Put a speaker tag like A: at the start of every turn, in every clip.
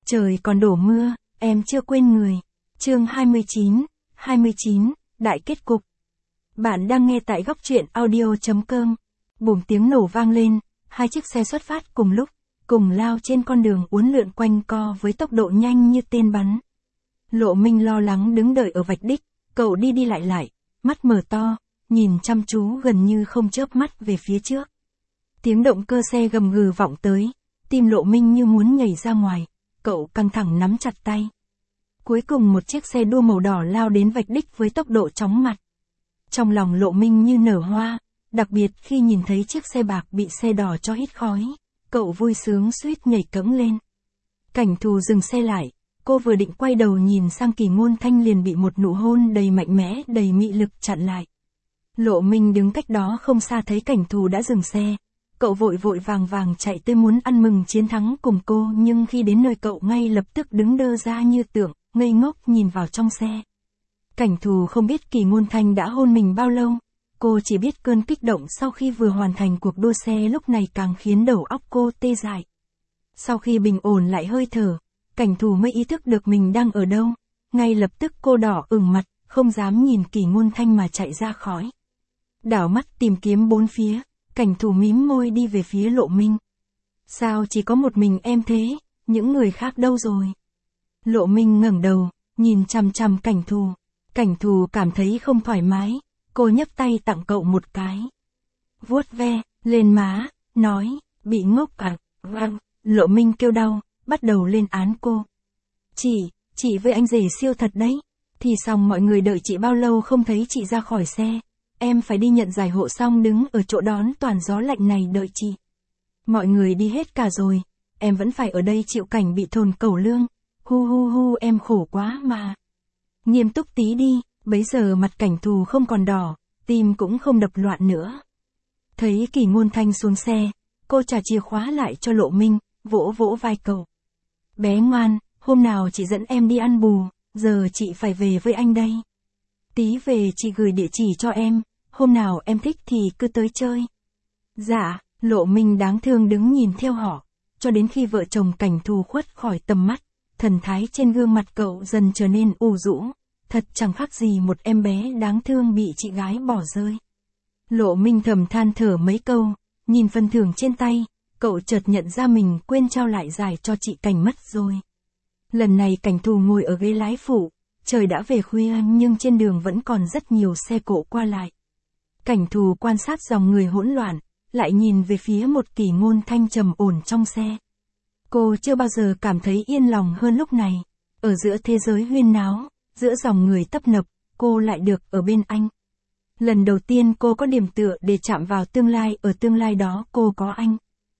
A: Trời còn đổ mưa, em chưa quên người. Chương 29, Đại kết cục. Bạn đang nghe tại góc truyện audio.com. Bùm tiếng nổ vang lên, hai chiếc xe xuất phát cùng lúc, cùng lao trên con đường uốn lượn quanh co với tốc độ nhanh như tên bắn. Lộ Minh lo lắng đứng đợi ở vạch đích, cậu đi đi lại, mắt mở to, nhìn chăm chú gần như không chớp mắt về phía trước. Tiếng động cơ xe gầm gừ vọng tới, tim Lộ Minh như muốn nhảy ra ngoài, cậu căng thẳng nắm chặt tay. Cuối cùng một chiếc xe đua màu đỏ lao đến vạch đích với tốc độ chóng mặt. Trong lòng Lộ Minh như nở hoa, đặc biệt khi nhìn thấy chiếc xe bạc bị xe đỏ cho hít khói, cậu vui sướng suýt nhảy cẫng lên. Cảnh thù dừng xe lại, cô vừa định quay đầu nhìn sang Kỳ Ngôn Thanh liền bị một nụ hôn đầy mạnh mẽ, đầy mị lực chặn lại. Lộ Minh đứng cách đó không xa thấy cảnh thù đã dừng xe, cậu vội vàng chạy tới muốn ăn mừng chiến thắng cùng cô, nhưng khi đến nơi cậu ngay lập tức đứng đơ ra như tượng, ngây ngốc nhìn vào trong xe. Cảnh thù không biết Kỳ Ngôn Thanh đã hôn mình bao lâu, cô chỉ biết cơn kích động sau khi vừa hoàn thành cuộc đua xe lúc này càng khiến đầu óc cô tê dại. Sau khi bình ổn lại hơi thở, cảnh thù mới ý thức được mình đang ở đâu, ngay lập tức cô đỏ ửng mặt, không dám nhìn Kỳ Ngôn Thanh mà chạy ra khỏi. Đảo mắt tìm kiếm bốn phía, cảnh thù mím môi đi về phía Lộ Minh. Sao chỉ có một mình em thế, những người khác đâu rồi? Lộ Minh ngẩng đầu, nhìn chằm chằm cảnh thù cảm thấy không thoải mái, cô nhấc tay tặng cậu một cái. Vuốt ve, lên má, nói, bị ngốc à, vâng. Lộ Minh kêu đau, bắt đầu lên án cô. Chị với anh rể siêu thật đấy, thì xong mọi người đợi chị bao lâu không thấy chị ra khỏi xe. Em phải đi nhận giải hộ xong đứng ở chỗ đón toàn gió lạnh này đợi chị. Mọi người đi hết cả rồi, em vẫn phải ở đây chịu cảnh bị thồn cẩu lương. Hu em khổ quá mà. Nghiêm túc tí đi, bấy giờ mặt cảnh thù không còn đỏ, tim cũng không đập loạn nữa. Thấy Kỳ Ngôn Thanh xuống xe, cô trả chìa khóa lại cho Lộ Minh, vỗ vai cậu. Bé ngoan, hôm nào chị dẫn em đi ăn bù, giờ chị phải về với anh đây. Tí về chị gửi địa chỉ cho em, hôm nào em thích thì cứ tới chơi. Dạ, Lộ Minh đáng thương đứng nhìn theo họ, cho đến khi vợ chồng cảnh thù khuất khỏi tầm mắt, thần thái trên gương mặt cậu dần trở nên u rũ, thật chẳng khác gì một em bé đáng thương bị chị gái bỏ rơi. Lộ Minh thầm than thở mấy câu, nhìn phần thưởng trên tay, cậu chợt nhận ra mình quên trao lại giải cho chị Cảnh mất rồi. Lần này cảnh thù ngồi ở ghế lái phụ, trời đã về khuya nhưng trên đường vẫn còn rất nhiều xe cộ qua lại. Cảnh thù quan sát dòng người hỗn loạn, lại nhìn về phía một Kỳ Ngôn Thanh trầm ổn trong xe. Cô chưa bao giờ cảm thấy yên lòng hơn lúc này, ở giữa thế giới huyên náo, giữa dòng người tấp nập, cô lại được ở bên anh. Lần đầu tiên cô có điểm tựa để chạm vào tương lai, ở tương lai đó cô có anh.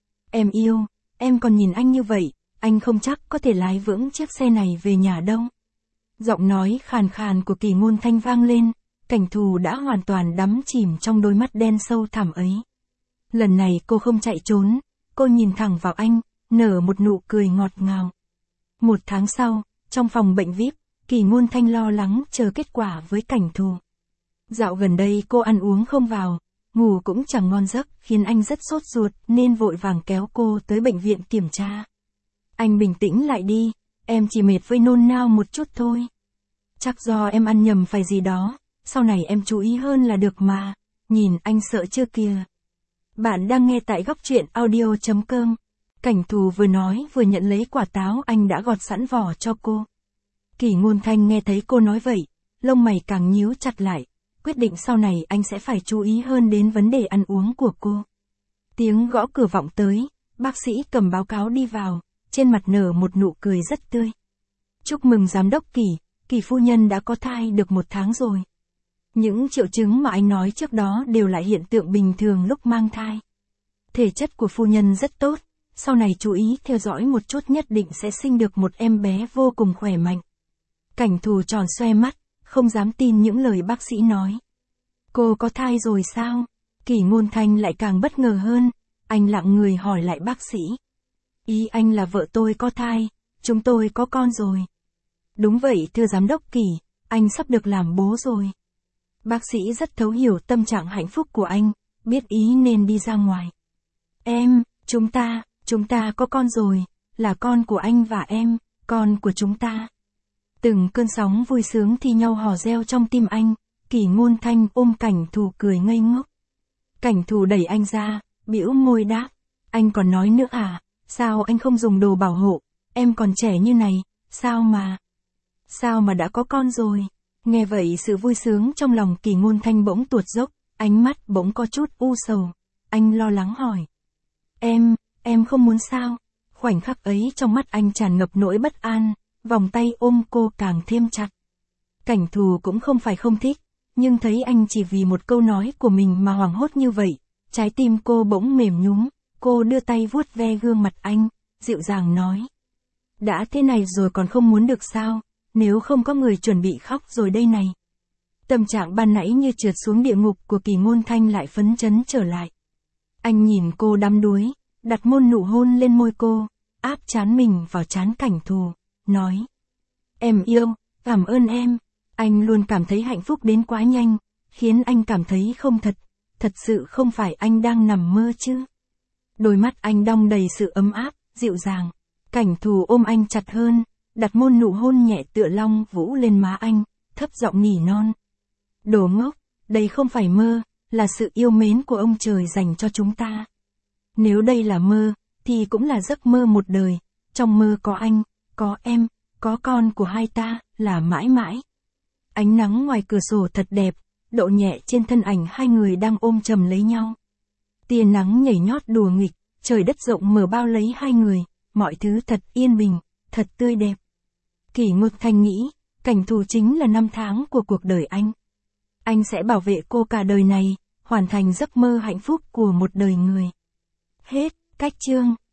A: Em yêu, em còn nhìn anh như vậy, anh không chắc có thể lái vững chiếc xe này về nhà đâu. Giọng nói khàn khàn của Kỳ Ngôn Thanh vang lên, cảnh thù đã hoàn toàn đắm chìm trong đôi mắt đen sâu thẳm ấy. Lần này cô không chạy trốn, cô nhìn thẳng vào anh, nở một nụ cười ngọt ngào. Một tháng sau, trong phòng bệnh VIP, Kỳ Ngôn Thanh lo lắng chờ kết quả với cảnh thù. Dạo gần đây cô ăn uống không vào, ngủ cũng chẳng ngon giấc, khiến anh rất sốt ruột nên vội vàng kéo cô tới bệnh viện kiểm tra. Anh bình tĩnh lại đi, em chỉ mệt với nôn nao một chút thôi. Chắc do em ăn nhầm phải gì đó, sau này em chú ý hơn là được mà, nhìn anh sợ chưa kìa. Bạn đang nghe tại góc truyện audio.com. Cảnh thù vừa nói vừa nhận lấy quả táo anh đã gọt sẵn vỏ cho cô. Kỳ Ngôn Thanh nghe thấy cô nói vậy, lông mày càng nhíu chặt lại, quyết định sau này anh sẽ phải chú ý hơn đến vấn đề ăn uống của cô. Tiếng gõ cửa vọng tới, bác sĩ cầm báo cáo đi vào, trên mặt nở một nụ cười rất tươi. Chúc mừng giám đốc Kỳ, Kỳ phu nhân đã có thai được 1 tháng rồi. Những triệu chứng mà anh nói trước đó đều là hiện tượng bình thường lúc mang thai. Thể chất của phu nhân rất tốt, sau này chú ý theo dõi một chút nhất định sẽ sinh được một em bé vô cùng khỏe mạnh. Cảnh thù tròn xoe mắt, không dám tin những lời bác sĩ nói. Cô có thai rồi sao? Kỳ Ngôn Thanh lại càng bất ngờ hơn, anh lặng người hỏi lại bác sĩ. Ý anh là vợ tôi có thai, chúng tôi có con rồi. Đúng vậy thưa giám đốc Kỳ, anh sắp được làm bố rồi. Bác sĩ rất thấu hiểu tâm trạng hạnh phúc của anh, biết ý nên đi ra ngoài. Chúng ta có con rồi, là con của anh và em, con của chúng ta. Từng cơn sóng vui sướng thi nhau hò reo trong tim anh, Kỷ Ngôn Thanh ôm Cảnh Thù cười ngây ngốc. Cảnh Thù đẩy anh ra, bĩu môi đáp, anh còn nói nữa à, sao anh không dùng đồ bảo hộ, em còn trẻ như này, sao mà đã có con rồi. Nghe vậy sự vui sướng trong lòng Kỷ Ngôn Thanh bỗng tuột dốc, ánh mắt bỗng có chút u sầu. Anh lo lắng hỏi. Em không muốn sao? Khoảnh khắc ấy trong mắt anh tràn ngập nỗi bất an, vòng tay ôm cô càng thêm chặt. Cảnh Thù cũng không phải không thích, nhưng thấy anh chỉ vì một câu nói của mình mà hoảng hốt như vậy, trái tim cô bỗng mềm nhúm, cô đưa tay vuốt ve gương mặt anh, dịu dàng nói. Đã thế này rồi còn không muốn được sao, nếu không có người chuẩn bị khóc rồi đây này. Tâm trạng ban nãy như trượt xuống địa ngục của Kỷ Ngôn Thanh lại phấn chấn trở lại. Anh nhìn cô đắm đuối, đặt môi nụ hôn lên môi cô, áp trán mình vào trán Cảnh Thù, nói. Em yêu, cảm ơn em. Anh luôn cảm thấy hạnh phúc đến quá nhanh, khiến anh cảm thấy không thật sự không phải anh đang nằm mơ chứ. Đôi mắt anh đong đầy sự ấm áp, dịu dàng. Cảnh Thù ôm anh chặt hơn, đặt môi nụ hôn nhẹ tựa long vũ lên má anh, thấp giọng nỉ non. Đồ ngốc, đây không phải mơ, là sự yêu mến của ông trời dành cho chúng ta. Nếu đây là mơ, thì cũng là giấc mơ một đời, trong mơ có anh, có em, có con của hai ta, là mãi mãi. Ánh nắng ngoài cửa sổ thật đẹp, độ nhẹ trên thân ảnh hai người đang ôm chầm lấy nhau. Tia nắng nhảy nhót đùa nghịch, trời đất rộng mở bao lấy hai người, mọi thứ thật yên bình, thật tươi đẹp. Kỷ Ngôn Thanh nghĩ, Cảnh Thù chính là năm tháng của cuộc đời anh. Anh sẽ bảo vệ cô cả đời này, hoàn thành giấc mơ hạnh phúc của một đời người. Hết, cách chương.